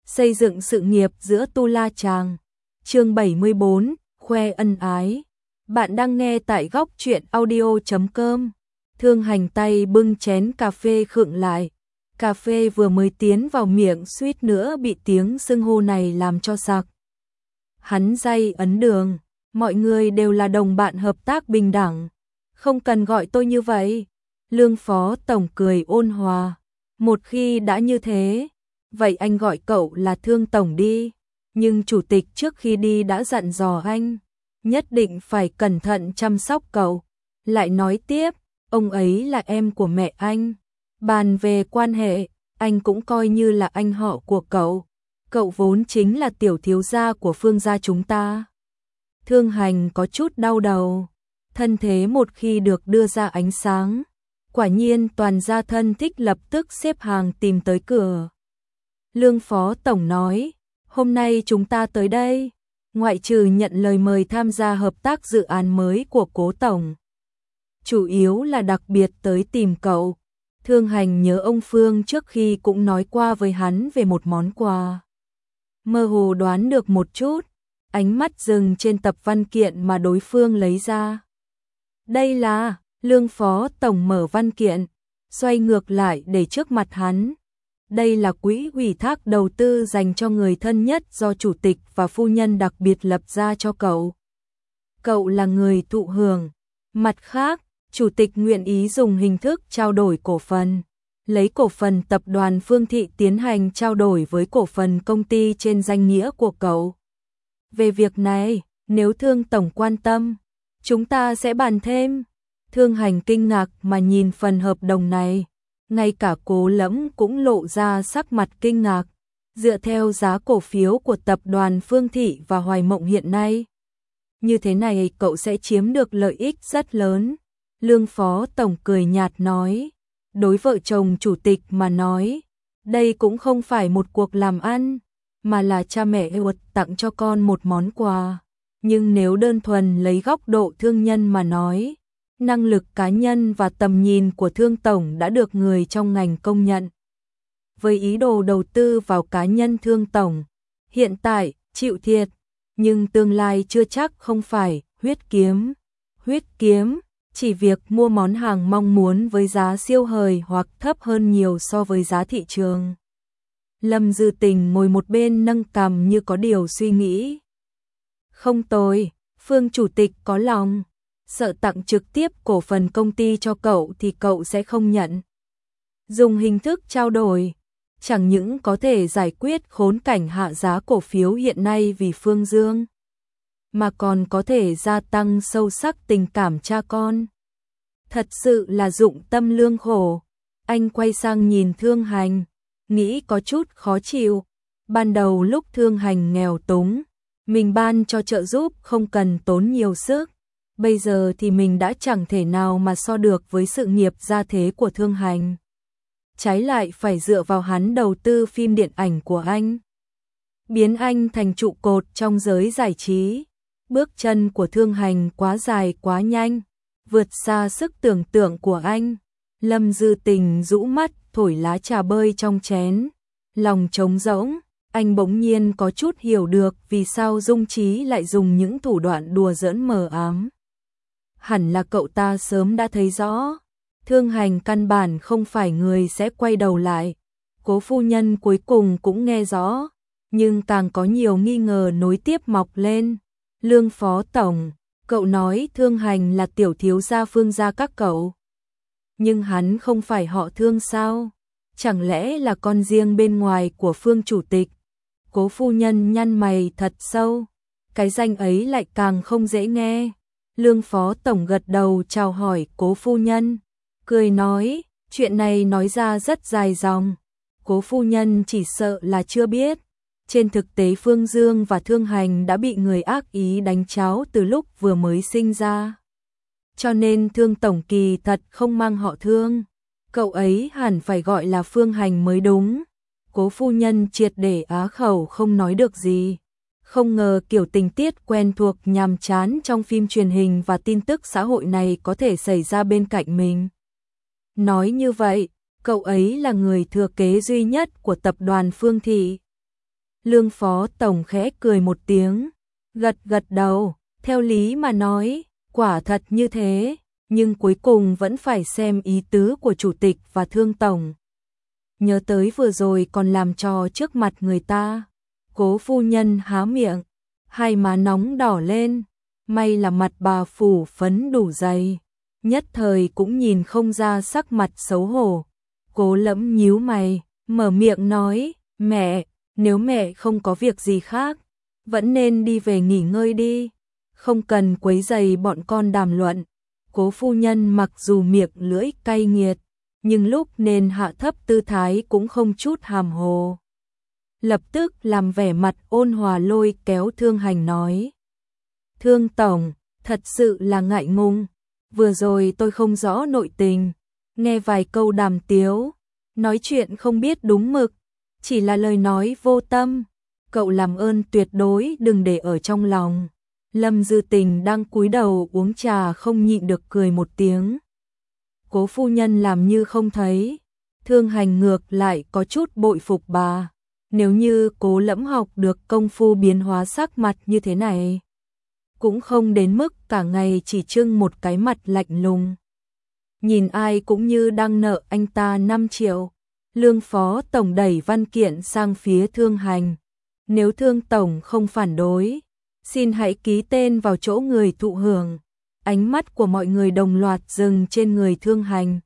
Xây dựng sự nghiệp giữa Tu La Chàng. Chương 74, khoe ân ái. Bạn đang nghe tại góc truyện audio.com. Thương Hành tay bưng chén cà phê khựng lại. Cà phê vừa mới tiến vào miệng suýt nữa bị tiếng xưng hô này làm cho sặc. Hắn day ấn đường, mọi người đều là đồng bạn hợp tác bình đẳng. Không cần gọi tôi như vậy. Lương Phó Tổng cười ôn hòa. Một khi đã như thế, vậy anh gọi cậu là Thương Tổng đi. Nhưng chủ tịch trước khi đi đã dặn dò anh, nhất định phải cẩn thận chăm sóc cậu. Lại nói tiếp, ông ấy là em của mẹ anh. Bàn về quan hệ, anh cũng coi như là anh họ của cậu. Cậu vốn chính là tiểu thiếu gia của Phương gia chúng ta. Thương Hành có chút đau đầu. Thân thế một khi được đưa ra ánh sáng, quả nhiên toàn gia thân thích lập tức xếp hàng tìm tới cửa. Lương Phó Tổng nói, hôm nay chúng ta tới đây, ngoại trừ nhận lời mời tham gia hợp tác dự án mới của Cố Tổng, chủ yếu là đặc biệt tới tìm cậu. Thương Hành nhớ ông Phương trước khi cũng nói qua với hắn về một món quà. Mơ hồ đoán được một chút, ánh mắt dừng trên tập văn kiện mà đối phương lấy ra. Đây là, Lương Phó Tổng mở văn kiện, xoay ngược lại để trước mặt hắn. Đây là quỹ ủy thác đầu tư dành cho người thân nhất do chủ tịch và phu nhân đặc biệt lập ra cho cậu. Cậu là người thụ hưởng. Mặt khác, chủ tịch nguyện ý dùng hình thức trao đổi cổ phần, lấy cổ phần tập đoàn Phương Thị tiến hành trao đổi với cổ phần công ty trên danh nghĩa của cậu. Về việc này, nếu Thương Tổng quan tâm, chúng ta sẽ bàn thêm. Thương Hành kinh ngạc mà nhìn phần hợp đồng này. Ngay cả Cố Lẫm cũng lộ ra sắc mặt kinh ngạc. Dựa theo giá cổ phiếu của tập đoàn Phương Thị và Hoài Mộng hiện nay, như thế này cậu sẽ chiếm được lợi ích rất lớn. Lương Phó Tổng cười nhạt nói. Đối vợ chồng chủ tịch mà nói, đây cũng không phải một cuộc làm ăn, mà là cha mẹ tặng cho con một món quà. Nhưng nếu đơn thuần lấy góc độ thương nhân mà nói, năng lực cá nhân và tầm nhìn của Thương Tổng đã được người trong ngành công nhận. Với ý đồ đầu tư vào cá nhân Thương Tổng, hiện tại chịu thiệt, nhưng tương lai chưa chắc không phải huyết kiếm. Huyết kiếm, chỉ việc mua món hàng mong muốn với giá siêu hời hoặc thấp hơn nhiều so với giá thị trường. Lâm Dư Tình ngồi một bên nâng cằm như có điều suy nghĩ. Không tồi, Phương chủ tịch có lòng. Sợ tặng trực tiếp cổ phần công ty cho cậu thì cậu sẽ không nhận. Dùng hình thức trao đổi, chẳng những có thể giải quyết khốn cảnh hạ giá cổ phiếu hiện nay vì Phương Dương, mà còn có thể gia tăng sâu sắc tình cảm cha con. Thật sự là dụng tâm lương khổ. Anh quay sang nhìn Thương Hành, nghĩ có chút khó chịu. Ban đầu lúc Thương Hành nghèo túng, mình ban cho trợ giúp không cần tốn nhiều sức. Bây giờ thì mình đã chẳng thể nào mà so được với sự nghiệp gia thế của Thương Hành. Trái lại phải dựa vào hắn đầu tư phim điện ảnh của anh, biến anh thành trụ cột trong giới giải trí. Bước chân của Thương Hành quá dài quá nhanh, vượt xa sức tưởng tượng của anh. Lâm Dư Tình rũ mắt thổi lá trà bơi trong chén, lòng trống rỗng. Anh bỗng nhiên có chút hiểu được vì sao Dung Chí lại dùng những thủ đoạn đùa giỡn mờ ám. Hẳn là cậu ta sớm đã thấy rõ, Thương Hành căn bản không phải người sẽ quay đầu lại. Cố phu nhân cuối cùng cũng nghe rõ, nhưng càng có nhiều nghi ngờ nối tiếp mọc lên. Lương Phó Tổng, cậu nói Thương Hành là tiểu thiếu gia Phương gia các cậu. Nhưng hắn không phải họ Thương sao? Chẳng lẽ là con riêng bên ngoài của Phương chủ tịch? Cố phu nhân nhăn mày thật sâu, cái danh ấy lại càng không dễ nghe. Lương Phó Tổng gật đầu chào hỏi Cố phu nhân, cười nói, chuyện này nói ra rất dài dòng. Cố phu nhân chỉ sợ là chưa biết, trên thực tế Phương Dương và Thương Hành đã bị người ác ý đánh cháo từ lúc vừa mới sinh ra. Cho nên Thương Tổng kỳ thật không mang họ Thương, cậu ấy hẳn phải gọi là Phương Hành mới đúng. Cố phu nhân triệt để á khẩu không nói được gì. Không ngờ kiểu tình tiết quen thuộc nhàm chán trong phim truyền hình và tin tức xã hội này có thể xảy ra bên cạnh mình. Nói như vậy, cậu ấy là người thừa kế duy nhất của tập đoàn Phương Thị. Lương Phó Tổng khẽ cười một tiếng, gật gật đầu, theo lý mà nói, quả thật như thế, nhưng cuối cùng vẫn phải xem ý tứ của Chủ tịch và Thương Tổng. Nhớ tới vừa rồi còn làm trò trước mặt người ta, Cố phu nhân há miệng, hai má nóng đỏ lên, may là mặt bà phủ phấn đủ dày, nhất thời cũng nhìn không ra sắc mặt xấu hổ. Cố Lẫm nhíu mày, mở miệng nói, mẹ, nếu mẹ không có việc gì khác, vẫn nên đi về nghỉ ngơi đi, không cần quấy rầy bọn con đàm luận. Cố phu nhân mặc dù miệng lưỡi cay nghiệt, nhưng lúc nên hạ thấp tư thái cũng không chút hàm hồ. Lập tức làm vẻ mặt ôn hòa lôi kéo Thương Hành nói. Thương Tổng, thật sự là ngại ngùng, vừa rồi tôi không rõ nội tình, nghe vài câu đàm tiếu, nói chuyện không biết đúng mực, chỉ là lời nói vô tâm, cậu làm ơn tuyệt đối đừng để ở trong lòng. Lâm Dư Tình đang cúi đầu uống trà không nhịn được cười một tiếng. Cố phu nhân làm như không thấy, Thương Hành ngược lại có chút bội phục bà. Nếu như Cố Lẫm học được công phu biến hóa sắc mặt như thế này, cũng không đến mức cả ngày chỉ trưng một cái mặt lạnh lùng. Nhìn ai cũng như đang nợ anh ta 5 triệu. Lương Phó Tổng đẩy văn kiện sang phía Thương Hành. Nếu Thương Tổng không phản đối, xin hãy ký tên vào chỗ người thụ hưởng. Ánh mắt của mọi người đồng loạt dừng trên người Thương Hành.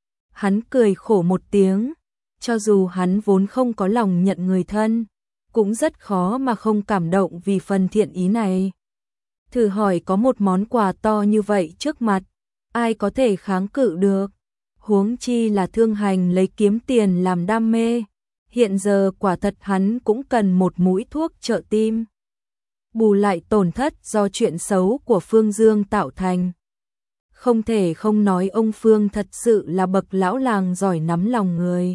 Hắn cười khổ một tiếng, cho dù hắn vốn không có lòng nhận người thân, cũng rất khó mà không cảm động vì phần thiện ý này. Thử hỏi có một món quà to như vậy trước mặt, ai có thể kháng cự được? Huống chi là Thương Hành lấy kiếm tiền làm đam mê, hiện giờ quả thật hắn cũng cần một mũi thuốc trợ tim. Bù lại tổn thất do chuyện xấu của Phương Dương tạo thành. Không thể không nói ông Phương thật sự là bậc lão làng giỏi nắm lòng người.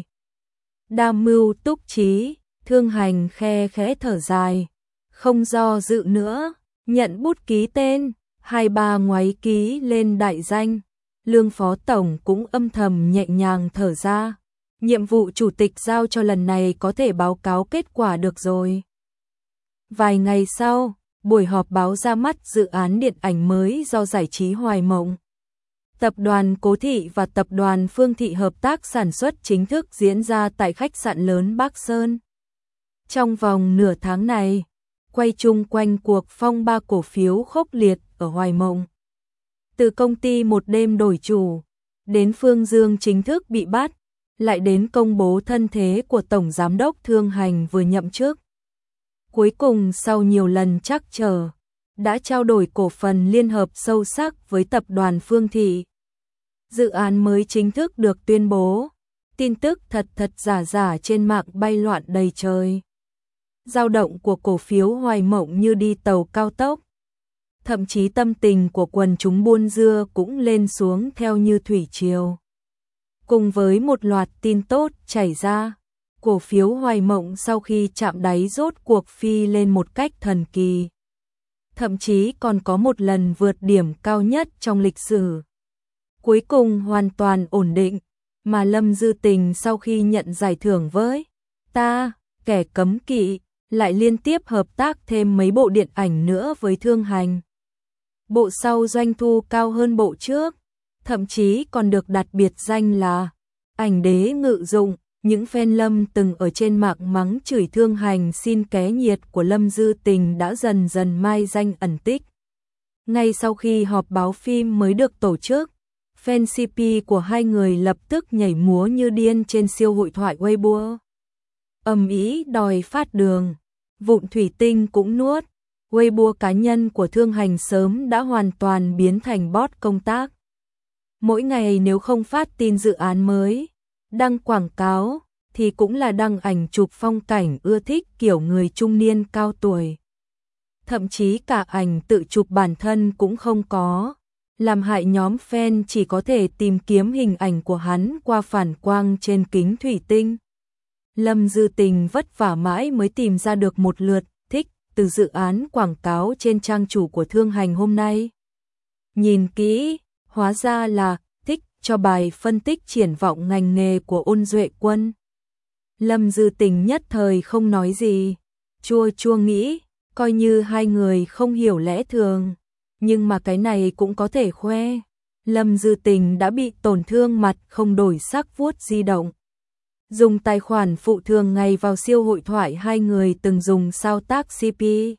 Đa mưu túc trí, Thương Hành khe khẽ thở dài, không do dự nữa, nhận bút ký tên, 2-3 ngoáy ký lên đại danh. Lương Phó Tổng cũng âm thầm nhẹ nhàng thở ra, nhiệm vụ chủ tịch giao cho lần này có thể báo cáo kết quả được rồi. Vài ngày sau, buổi họp báo ra mắt dự án điện ảnh mới do giải trí Hoài Mộng. Tập đoàn Cố Thị và Tập đoàn Phương Thị hợp tác sản xuất chính thức diễn ra tại khách sạn lớn Bắc Sơn. Trong vòng nửa tháng này, quay chung quanh cuộc phong ba cổ phiếu khốc liệt ở Hoài Mộng. Từ công ty một đêm đổi chủ, đến Phương Dương chính thức bị bắt, lại đến công bố thân thế của Tổng Giám đốc Thương Hành vừa nhậm chức. Cuối cùng sau nhiều lần trắc trở, đã trao đổi cổ phần liên hợp sâu sắc với Tập đoàn Phương Thị. Dự án mới chính thức được tuyên bố, tin tức thật giả trên mạng bay loạn đầy trời. Dao động của cổ phiếu Hoài Mộng như đi tàu cao tốc. Thậm chí tâm tình của quần chúng buôn dưa cũng lên xuống theo như thủy triều. Cùng với một loạt tin tốt chảy ra, cổ phiếu Hoài Mộng sau khi chạm đáy rốt cuộc phi lên một cách thần kỳ. Thậm chí còn có một lần vượt điểm cao nhất trong lịch sử. Cuối cùng hoàn toàn ổn định, mà Lâm Dư Tình sau khi nhận giải thưởng với Ta, Kẻ Cấm Kỵ, lại liên tiếp hợp tác thêm mấy bộ điện ảnh nữa với Thương Hành. Bộ sau doanh thu cao hơn bộ trước, thậm chí còn được đặt biệt danh là Ảnh Đế Ngự Dụng. Những fan Lâm từng ở trên mạng mắng chửi Thương Hành xin ké nhiệt của Lâm Dư Tình đã dần dần mai danh ẩn tích. Ngay sau khi họp báo phim mới được tổ chức, fan CP của hai người lập tức nhảy múa như điên trên siêu hội thoại Weibo. Ầm ĩ đòi phát đường, vụn thủy tinh cũng nuốt. Weibo cá nhân của Thương Hành sớm đã hoàn toàn biến thành bot công tác. Mỗi ngày nếu không phát tin dự án mới, đăng quảng cáo, thì cũng là đăng ảnh chụp phong cảnh ưa thích kiểu người trung niên cao tuổi. Thậm chí cả ảnh tự chụp bản thân cũng không có, làm hại nhóm fan chỉ có thể tìm kiếm hình ảnh của hắn qua phản quang trên kính thủy tinh. Lâm Dư Tình vất vả mãi mới tìm ra được một lượt thích từ dự án quảng cáo trên trang chủ của Thương Hành hôm nay. Nhìn kỹ, hóa ra là thích cho bài phân tích triển vọng ngành nghề của Ôn Duệ Quân. Lâm Dư Tình nhất thời không nói gì, chua chua nghĩ, coi như hai người không hiểu lẽ thường, nhưng mà cái này cũng có thể khoe. Lâm Dư Tình đã bị tổn thương mặt không đổi sắc vuốt di động. Dùng tài khoản phụ thường ngày vào siêu hội thoại hai người từng dùng sao tác CP.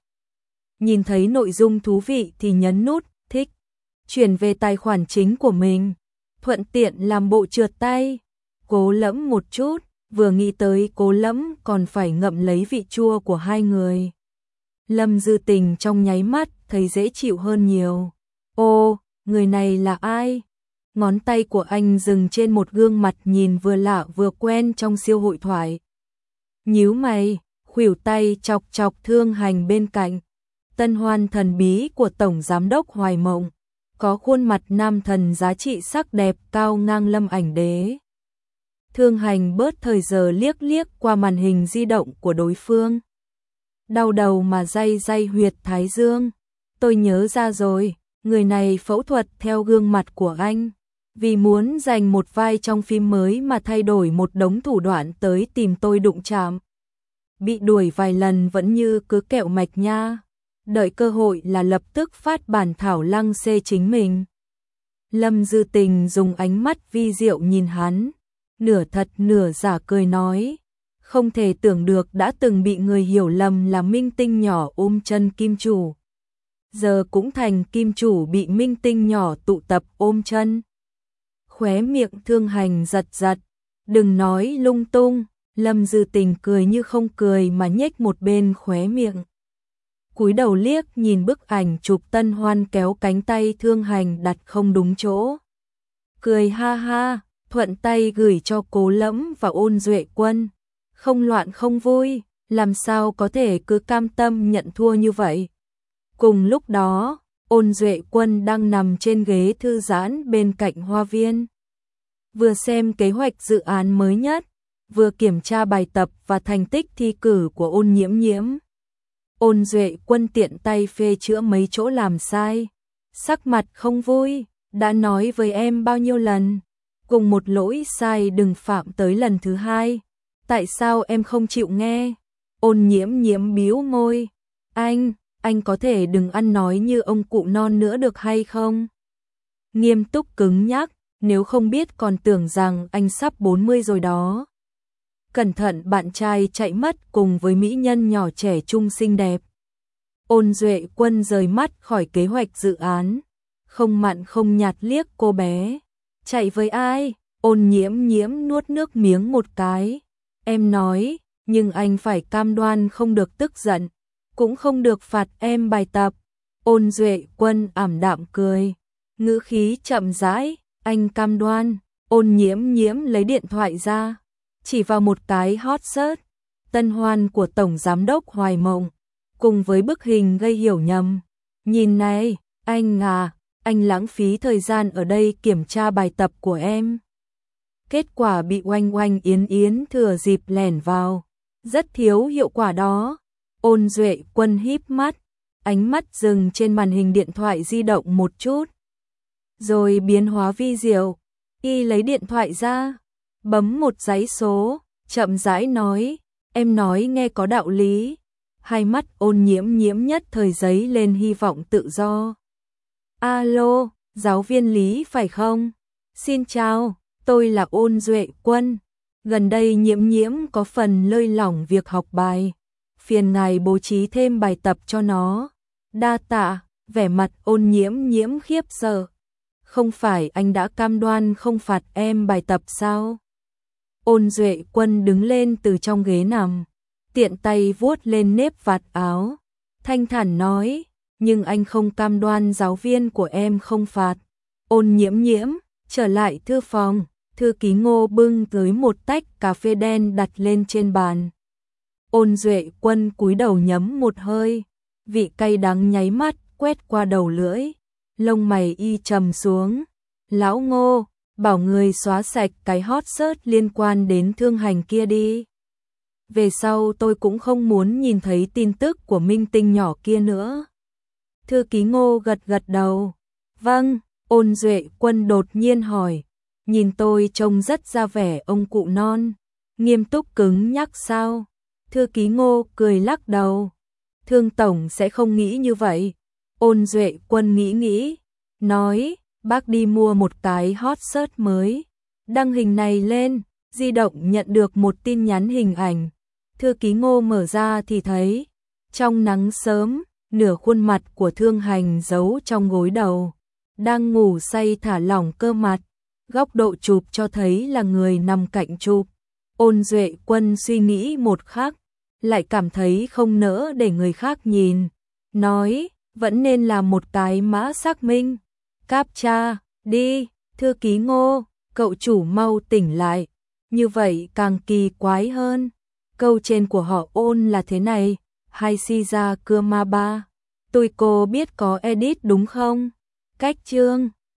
Nhìn thấy nội dung thú vị thì nhấn nút thích, chuyển về tài khoản chính của mình, thuận tiện làm bộ trượt tay. Cố Lẫm một chút, vừa nghĩ tới Cố Lẫm còn phải ngậm lấy vị chua của hai người. Lâm Dư Tình trong nháy mắt thấy dễ chịu hơn nhiều. Ô, người này là ai? Ngón tay của anh dừng trên một gương mặt nhìn vừa lạ vừa quen trong siêu hội thoại. Nhíu mày, khuỷu tay chọc chọc Thương Hành bên cạnh. Tân hoan thần bí của Tổng Giám đốc Hoài Mộng, có khuôn mặt nam thần giá trị sắc đẹp cao ngang Lâm Ảnh Đế. Thương Hành bớt thời giờ liếc liếc qua màn hình di động của đối phương. Đau đầu mà day day huyệt thái dương. Tôi nhớ ra rồi, người này phẫu thuật theo gương mặt của anh. Vì muốn giành một vai trong phim mới mà thay đổi một đống thủ đoạn tới tìm tôi đụng chạm. Bị đuổi vài lần vẫn như cứ kẹo mạch nha. Đợi cơ hội là lập tức phát bản thảo lăng xê chính mình. Lâm Dư Tình dùng ánh mắt vi diệu nhìn hắn, nửa thật nửa giả cười nói. Không thể tưởng được đã từng bị người hiểu lầm là minh tinh nhỏ ôm chân kim chủ. Giờ cũng thành kim chủ bị minh tinh nhỏ tụ tập ôm chân. Khóe miệng Thương Hành giật giật. Đừng nói lung tung. Lâm Dư Tình cười như không cười mà nhếch một bên khóe miệng. Cúi đầu liếc nhìn bức ảnh chụp Tân Hoan kéo cánh tay Thương Hành đặt không đúng chỗ. Cười ha ha, thuận tay gửi cho Cố Lẫm và Ôn Duệ Quân. Không loạn không vui, làm sao có thể cứ cam tâm nhận thua như vậy. Cùng lúc đó, Ôn Duệ Quân đang nằm trên ghế thư giãn bên cạnh hoa viên. Vừa xem kế hoạch dự án mới nhất, vừa kiểm tra bài tập và thành tích thi cử của Ôn Nhiễm Nhiễm. Ôn Duệ Quân tiện tay phê chữa mấy chỗ làm sai. Sắc mặt không vui, đã nói với em bao nhiêu lần. Cùng một lỗi sai đừng phạm tới lần thứ hai. Tại sao em không chịu nghe? Ôn Nhiễm Nhiễm bĩu môi. Anh có thể đừng ăn nói như ông cụ non nữa được hay không? Nghiêm túc cứng nhắc, nếu không biết còn tưởng rằng anh sắp 40 rồi đó. Cẩn thận bạn trai chạy mất cùng với mỹ nhân nhỏ trẻ trung xinh đẹp. Ôn Duệ Quân rời mắt khỏi kế hoạch dự án, không mặn không nhạt liếc cô bé. Chạy với ai? Ôn Nhiễm Nhiễm nuốt nước miếng một cái. Em nói, nhưng anh phải cam đoan không được tức giận, cũng không được phạt em bài tập. Ôn Duệ Quân ảm đạm cười, ngữ khí chậm rãi, anh cam đoan. Ôn Nhiễm Nhiễm lấy điện thoại ra, chỉ vào một cái hot search, Tân Hoan của Tổng Giám đốc Hoài Mộng, cùng với bức hình gây hiểu nhầm. Nhìn này, anh à, anh lãng phí thời gian ở đây kiểm tra bài tập của em. Kết quả bị Oanh Oanh Yến Yến thừa dịp lẻn vào, rất thiếu hiệu quả đó. Ôn Duệ Quân híp mắt, ánh mắt dừng trên màn hình điện thoại di động một chút. Rồi biến hóa vi diệu, y lấy điện thoại ra, bấm một dãy số, chậm rãi nói, em nói nghe có đạo lý. Hai mắt Ôn Nhiễm Nhiễm nhất thời giấy lên hy vọng tự do. Alo, giáo viên Lý phải không? Xin chào, tôi là Ôn Duệ Quân. Gần đây Nhiễm Nhiễm có phần lơi lỏng việc học bài. Phiền ngài bố trí thêm bài tập cho nó. Đa tạ, vẻ mặt Ôn Nhiễm Nhiễm khiếp sợ. Không phải anh đã cam đoan không phạt em bài tập sao? Ôn Duệ Quân đứng lên từ trong ghế nằm, tiện tay vuốt lên nếp vạt áo, thanh thản nói, nhưng anh không cam đoan giáo viên của em không phạt. Ôn Nhiễm Nhiễm trở lại thư phòng, thư ký Ngô bưng tới một tách cà phê đen đặt lên trên bàn. Ôn Duệ Quân cúi đầu nhấm một hơi, vị cay đắng nháy mắt quét qua đầu lưỡi, lông mày y trầm xuống. Lão Ngô, bảo người xóa sạch cái hot search liên quan đến Thương Hành kia đi. Về sau tôi cũng không muốn nhìn thấy tin tức của minh tinh nhỏ kia nữa. Thư ký Ngô gật gật đầu. Vâng. Ôn Duệ Quân đột nhiên hỏi, nhìn tôi trông rất ra vẻ ông cụ non, nghiêm túc cứng nhắc sao? Thư ký Ngô cười lắc đầu. Thương tổng sẽ không nghĩ như vậy. Ôn Duệ Quân nghĩ, nói, bác đi mua một cái hot search mới. Đăng hình này lên, di động nhận được một tin nhắn hình ảnh. Thư ký Ngô mở ra thì thấy, trong nắng sớm, nửa khuôn mặt của Thương Hành giấu trong gối đầu, đang ngủ say thả lỏng cơ mặt. Góc độ chụp cho thấy là người nằm cạnh chụp. Ôn Duệ Quân suy nghĩ một khắc, lại cảm thấy không nỡ để người khác nhìn. Nói, vẫn nên là một cái mã xác minh. Captcha, đi, thư ký Ngô, cậu chủ mau tỉnh lại. Như vậy càng kỳ quái hơn. Câu trên của họ Ôn là thế này, hay si ra cưa ma ba. Tôi cô biết có edit đúng không? Cách chương